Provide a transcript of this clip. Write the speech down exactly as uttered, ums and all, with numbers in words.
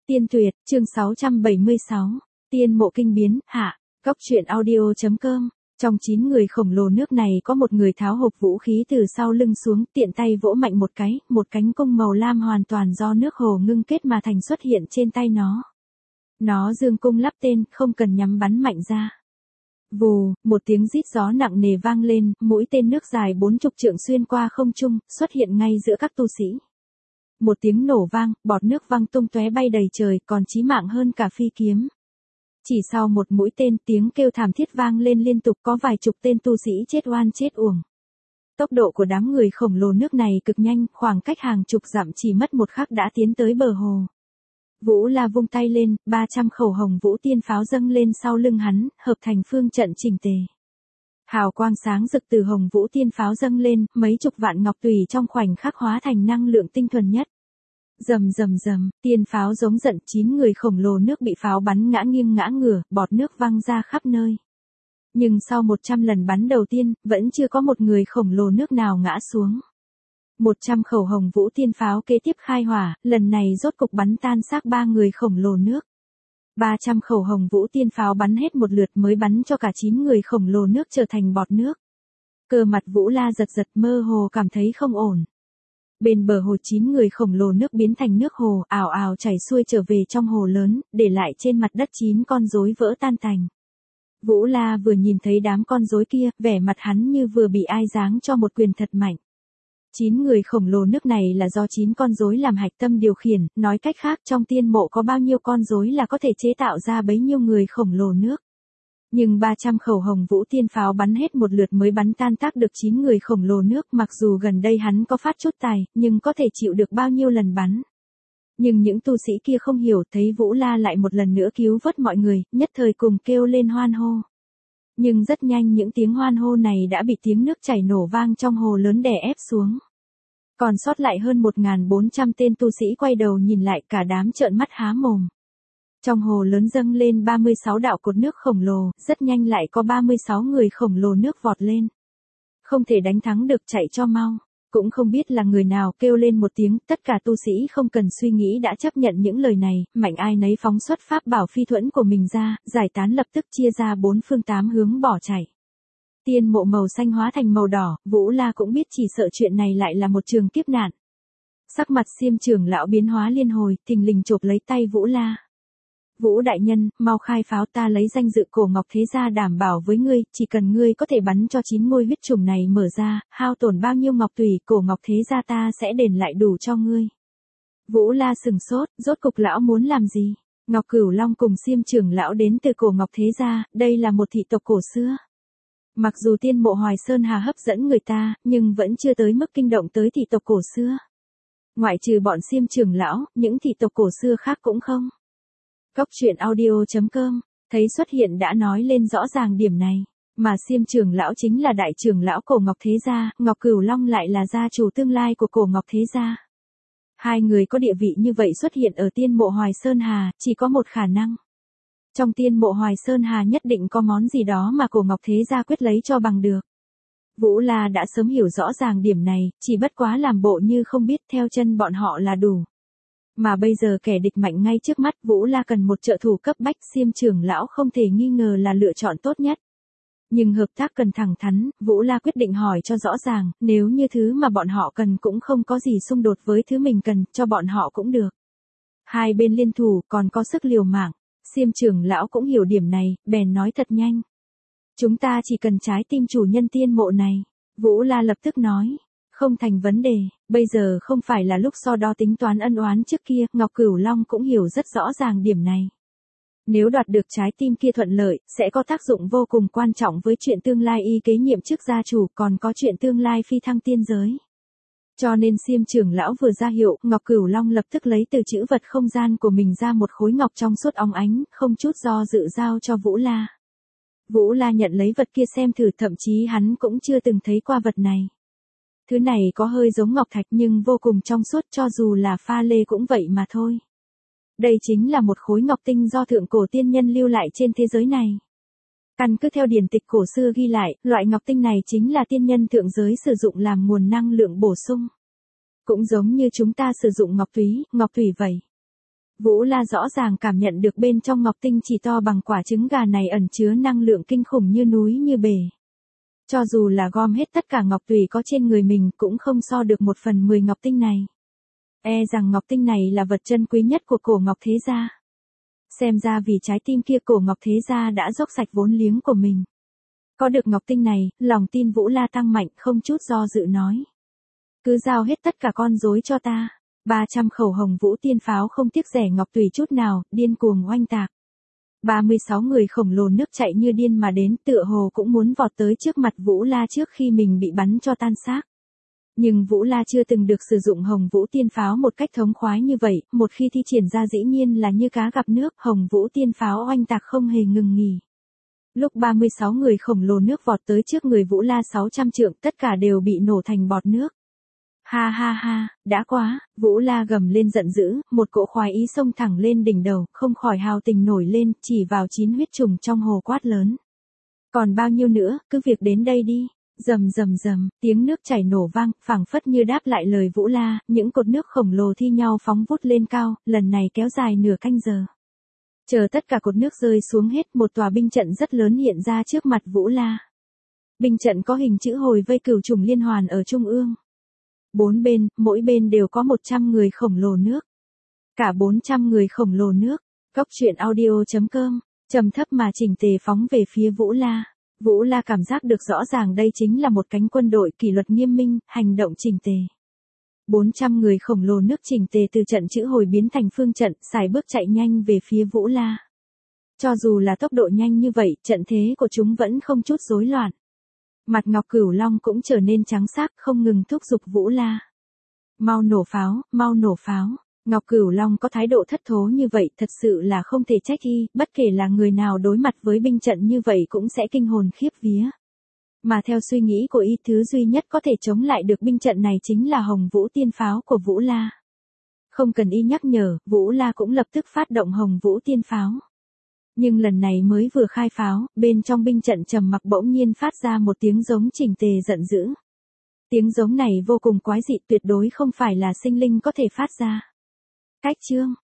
Tiên Tuyệt, chương sáu trăm bảy mươi sáu, Tiên Mộ Kinh Biến, hạ, Cóc truyện audio.com. Trong chín người khổng lồ nước này có một người tháo hộp vũ khí từ sau lưng xuống, tiện tay vỗ mạnh một cái, một cánh cung màu lam hoàn toàn do nước hồ ngưng kết mà thành xuất hiện trên tay nó. Nó dương cung lắp tên, không cần nhắm bắn mạnh ra. Vù, một tiếng rít gió nặng nề vang lên, mũi tên nước dài bốn chục trượng xuyên qua không trung, xuất hiện ngay giữa các tu sĩ. Một tiếng nổ vang, bọt nước văng tung tóe bay đầy trời, còn chí mạng hơn cả phi kiếm. Chỉ sau một mũi tên, tiếng kêu thảm thiết vang lên liên tục, có vài chục tên tu sĩ chết oan chết uổng. Tốc độ của đám người khổng lồ nước này cực nhanh, khoảng cách hàng chục dặm chỉ mất một khắc đã tiến tới bờ hồ. Vũ La vung tay lên, ba trăm khẩu hồng vũ tiên pháo dâng lên sau lưng hắn, hợp thành phương trận chỉnh tề. Hào quang sáng rực từ hồng vũ tiên pháo dâng lên, mấy chục vạn ngọc tùy trong khoảnh khắc hóa thành năng lượng tinh thuần nhất. Rầm rầm rầm, tiên pháo giống giận, chín người khổng lồ nước bị pháo bắn ngã nghiêng ngã ngửa, bọt nước văng ra khắp nơi. Nhưng sau một trăm lần bắn đầu tiên, vẫn chưa có một người khổng lồ nước nào ngã xuống. một trăm khẩu hồng vũ tiên pháo kế tiếp khai hỏa, lần này rốt cục bắn tan xác ba người khổng lồ nước. ba trăm khẩu hồng vũ tiên pháo bắn hết một lượt mới bắn cho cả chín người khổng lồ nước trở thành bọt nước. Cơ mặt Vũ La giật giật, mơ hồ cảm thấy không ổn. Bên bờ hồ chín người khổng lồ nước biến thành nước hồ, ào ào chảy xuôi trở về trong hồ lớn, để lại trên mặt đất chín con rối vỡ tan tành. Vũ La vừa nhìn thấy đám con rối kia, vẻ mặt hắn như vừa bị ai giáng cho một quyền thật mạnh. Chín người khổng lồ nước này là do chín con rối làm hạch tâm điều khiển, nói cách khác trong tiên mộ có bao nhiêu con rối là có thể chế tạo ra bấy nhiêu người khổng lồ nước. Nhưng ba trăm khẩu hồng vũ tiên pháo bắn hết một lượt mới bắn tan tác được chín người khổng lồ nước, mặc dù gần đây hắn có phát chút tài, nhưng có thể chịu được bao nhiêu lần bắn. Nhưng những tu sĩ kia không hiểu, thấy Vũ La lại một lần nữa cứu vớt mọi người, nhất thời cùng kêu lên hoan hô. Nhưng rất nhanh những tiếng hoan hô này đã bị tiếng nước chảy nổ vang trong hồ lớn đè ép xuống. Còn sót lại hơn một nghìn bốn trăm tên tu sĩ quay đầu nhìn lại, cả đám trợn mắt há mồm. Trong hồ lớn dâng lên ba mươi sáu đạo cột nước khổng lồ, rất nhanh lại có ba mươi sáu người khổng lồ nước vọt lên. Không thể đánh thắng được, chạy cho mau. Cũng không biết là người nào kêu lên một tiếng, tất cả tu sĩ không cần suy nghĩ đã chấp nhận những lời này, mạnh ai nấy phóng xuất pháp bảo phi thuẫn của mình ra, giải tán lập tức chia ra bốn phương tám hướng bỏ chạy. Tiên mộ màu xanh hóa thành màu đỏ, Vũ La cũng biết chỉ sợ chuyện này lại là một trường kiếp nạn. Sắc mặt Xiêm trưởng lão biến hóa liên hồi, thình lình chộp lấy tay Vũ La. Vũ đại nhân, mau khai pháo, ta lấy danh dự Cổ Ngọc Thế Gia đảm bảo với ngươi, chỉ cần ngươi có thể bắn cho chín ngôi huyết trùng này mở ra, hao tổn bao nhiêu ngọc tùy, Cổ Ngọc Thế Gia ta sẽ đền lại đủ cho ngươi. Vũ La sừng sốt, rốt cục lão muốn làm gì? Ngọc Cửu Long cùng Xiêm trưởng lão đến từ Cổ Ngọc Thế Gia, đây là một thị tộc cổ xưa. Mặc dù tiên mộ Hoài Sơn Hà hấp dẫn người ta, nhưng vẫn chưa tới mức kinh động tới thị tộc cổ xưa. Ngoại trừ bọn Xiêm trưởng lão, những thị tộc cổ xưa khác cũng không. Cóc truyện audio.com, thấy xuất hiện đã nói lên rõ ràng điểm này, mà Xiêm trưởng lão chính là đại trưởng lão Cổ Ngọc Thế Gia, Ngọc Cửu Long lại là gia chủ tương lai của Cổ Ngọc Thế Gia. Hai người có địa vị như vậy xuất hiện ở tiên mộ Hoài Sơn Hà, chỉ có một khả năng. Trong tiên mộ Hoài Sơn Hà nhất định có món gì đó mà Cổ Ngọc Thế Gia quyết lấy cho bằng được. Vũ La đã sớm hiểu rõ ràng điểm này, chỉ bất quá làm bộ như không biết, theo chân bọn họ là đủ. Mà bây giờ kẻ địch mạnh ngay trước mắt, Vũ La cần một trợ thủ cấp bách, Xiêm trưởng lão không thể nghi ngờ là lựa chọn tốt nhất. Nhưng hợp tác cần thẳng thắn, Vũ La quyết định hỏi cho rõ ràng, nếu như thứ mà bọn họ cần cũng không có gì xung đột với thứ mình cần, cho bọn họ cũng được. Hai bên liên thủ, còn có sức liều mạng. Xiêm trưởng lão cũng hiểu điểm này, bèn nói thật nhanh. Chúng ta chỉ cần trái tim chủ nhân tiên mộ này. Vũ La lập tức nói. Không thành vấn đề, bây giờ không phải là lúc so đo tính toán ân oán trước kia, Ngọc Cửu Long cũng hiểu rất rõ ràng điểm này. Nếu đoạt được trái tim kia thuận lợi, sẽ có tác dụng vô cùng quan trọng với chuyện tương lai y kế nhiệm chức gia chủ, còn có chuyện tương lai phi thăng tiên giới. Cho nên Xiêm trưởng lão vừa ra hiệu, Ngọc Cửu Long lập tức lấy từ trữ vật không gian của mình ra một khối ngọc trong suốt óng ánh, không chút do dự giao cho Vũ La. Vũ La nhận lấy vật kia xem thử, thậm chí hắn cũng chưa từng thấy qua vật này. Thứ này có hơi giống ngọc thạch nhưng vô cùng trong suốt, cho dù là pha lê cũng vậy mà thôi. Đây chính là một khối ngọc tinh do thượng cổ tiên nhân lưu lại trên thế giới này. Căn cứ theo điển tịch cổ xưa ghi lại, loại ngọc tinh này chính là tiên nhân thượng giới sử dụng làm nguồn năng lượng bổ sung. Cũng giống như chúng ta sử dụng ngọc túy, ngọc thủy vậy. Vũ La rõ ràng cảm nhận được bên trong ngọc tinh chỉ to bằng quả trứng gà này ẩn chứa năng lượng kinh khủng như núi như bể. Cho dù là gom hết tất cả ngọc tùy có trên người mình cũng không so được một phần mười ngọc tinh này. E rằng ngọc tinh này là vật chân quý nhất của cổ ngọc thế gia. Xem ra vì trái tim kia cổ ngọc thế gia đã dốc sạch vốn liếng của mình. Có được ngọc tinh này, lòng tin Vũ La tăng mạnh, không chút do dự nói. Cứ giao hết tất cả con rối cho ta. ba trăm khẩu hồng vũ tiên pháo không tiếc rẻ ngọc tùy chút nào, điên cuồng oanh tạc. ba mươi sáu người khổng lồ nước chạy như điên mà đến, tựa hồ cũng muốn vọt tới trước mặt Vũ La trước khi mình bị bắn cho tan xác. Nhưng Vũ La chưa từng được sử dụng hồng vũ tiên pháo một cách thống khoái như vậy, một khi thi triển ra dĩ nhiên là như cá gặp nước, hồng vũ tiên pháo oanh tạc không hề ngừng nghỉ. Lúc ba mươi sáu người khổng lồ nước vọt tới trước người Vũ La sáu trăm trượng, tất cả đều bị nổ thành bọt nước. Ha ha ha, đã quá, Vũ La gầm lên giận dữ, một cỗ khoái ý xông thẳng lên đỉnh đầu, không khỏi hào tình nổi lên, chỉ vào chín huyết trùng trong hồ quát lớn. Còn bao nhiêu nữa, cứ việc đến đây đi. Rầm rầm rầm, tiếng nước chảy nổ vang, phảng phất như đáp lại lời Vũ La, những cột nước khổng lồ thi nhau phóng vút lên cao, lần này kéo dài nửa canh giờ. Chờ tất cả cột nước rơi xuống hết, một tòa binh trận rất lớn hiện ra trước mặt Vũ La. Binh trận có hình chữ hồi vây cửu trùng liên hoàn ở trung ương. Bốn bên, mỗi bên đều có một trăm người khổng lồ nước. Cả bốn trăm người khổng lồ nước. Cốc truyện audio chấm com, trầm thấp mà chỉnh tề phóng về phía Vũ La. Vũ La cảm giác được rõ ràng đây chính là một cánh quân đội kỷ luật nghiêm minh, hành động chỉnh tề. bốn trăm người khổng lồ nước chỉnh tề từ trận chữ hồi biến thành phương trận, sải bước chạy nhanh về phía Vũ La. Cho dù là tốc độ nhanh như vậy, trận thế của chúng vẫn không chút rối loạn. Mặt Ngọc Cửu Long cũng trở nên trắng xác, không ngừng thúc giục Vũ La. Mau nổ pháo, mau nổ pháo. Ngọc Cửu Long có thái độ thất thố như vậy thật sự là không thể trách y, bất kể là người nào đối mặt với binh trận như vậy cũng sẽ kinh hồn khiếp vía. Mà theo suy nghĩ của y, thứ duy nhất có thể chống lại được binh trận này chính là hồng vũ tiên pháo của Vũ La. Không cần y nhắc nhở, Vũ La cũng lập tức phát động hồng vũ tiên pháo. Nhưng lần này mới vừa khai pháo, bên trong binh trận trầm mặc bỗng nhiên phát ra một tiếng giống chỉnh tề giận dữ. Tiếng giống này vô cùng quái dị, tuyệt đối không phải là sinh linh có thể phát ra. Cách chương